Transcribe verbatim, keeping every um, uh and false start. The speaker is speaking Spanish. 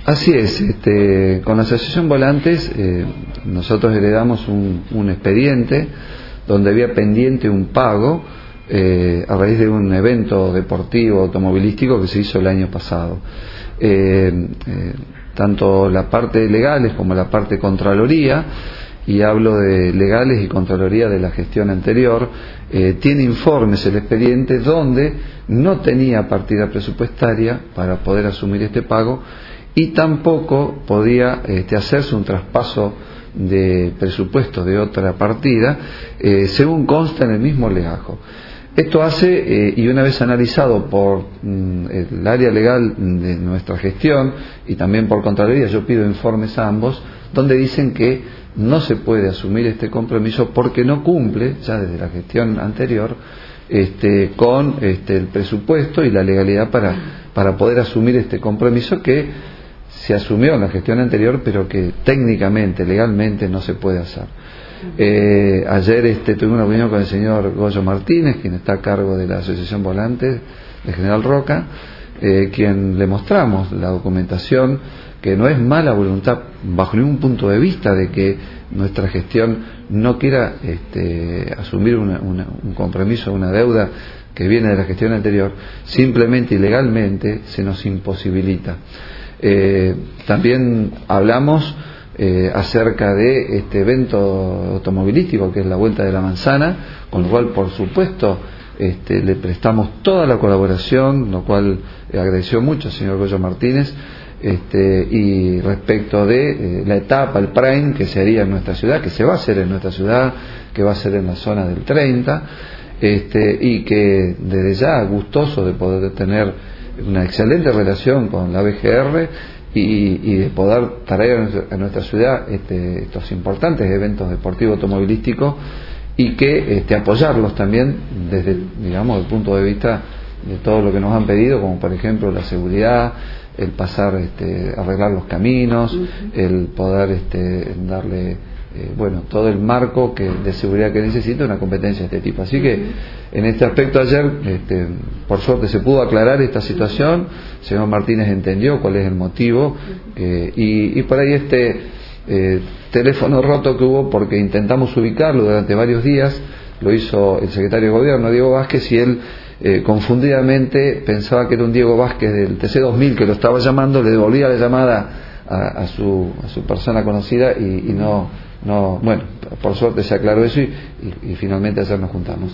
Así es, este, con la Asociación Volantes eh, nosotros heredamos un, un expediente donde había pendiente un pago eh, a raíz de un evento deportivo automovilístico que se hizo el año pasado. Eh, eh, tanto la parte de legales como la parte de Contraloría, y hablo de legales y Contraloría de la gestión anterior, eh, tiene informes el expediente donde no tenía partida presupuestaria para poder asumir este pago y tampoco podía este, hacerse un traspaso de presupuesto de otra partida, eh, según consta en el mismo legajo. Esto hace, eh, y una vez analizado por mm, el área legal de nuestra gestión y también por Contraloría, yo pido informes a ambos, donde dicen que no se puede asumir este compromiso porque no cumple, ya desde la gestión anterior, este, con este, el presupuesto y la legalidad para, para poder asumir este compromiso que se asumió en la gestión anterior, pero que técnicamente, legalmente no se puede hacer. Eh, ayer este, tuve una reunión con el señor Goyo Martínez, quien está a cargo de la Asociación Volantes de General Roca, eh, quien le mostramos la documentación, que no es mala voluntad bajo ningún punto de vista de que nuestra gestión no quiera este, asumir una, una, un compromiso, una deuda que viene de la gestión anterior, simplemente y legalmente se nos imposibilita. Eh, también hablamos eh, acerca de este evento automovilístico que es la Vuelta de la Manzana, con lo cual por supuesto este, le prestamos toda la colaboración, lo cual agradeció mucho al señor Goyo Martínez, este, y respecto de eh, la etapa, el Prime que se haría en nuestra ciudad, que se va a hacer en nuestra ciudad, que va a ser en la zona del treinta, este, y que desde ya gustoso de poder tener una excelente relación con la B G R y, y de poder traer a nuestra, a nuestra ciudad este, estos importantes eventos deportivos automovilísticos y que este, apoyarlos también desde, digamos, el punto de vista de todo lo que nos han pedido, como por ejemplo la seguridad, el pasar, este, arreglar los caminos, el poder este, darle eh, bueno, todo el marco que, de seguridad que necesita una competencia de este tipo. Así que en este aspecto ayer, este, por suerte se pudo aclarar esta situación, el señor Martínez entendió cuál es el motivo, eh, y, y por ahí este eh, teléfono roto que hubo porque intentamos ubicarlo durante varios días, lo hizo el secretario de Gobierno, Diego Vázquez, y él eh, confundidamente pensaba que era un Diego Vázquez del T C dos mil que lo estaba llamando, le devolvía la llamada a, a, su, a su persona conocida y, y no, no, bueno, por suerte se aclaró eso y, y, y finalmente ayer nos juntamos.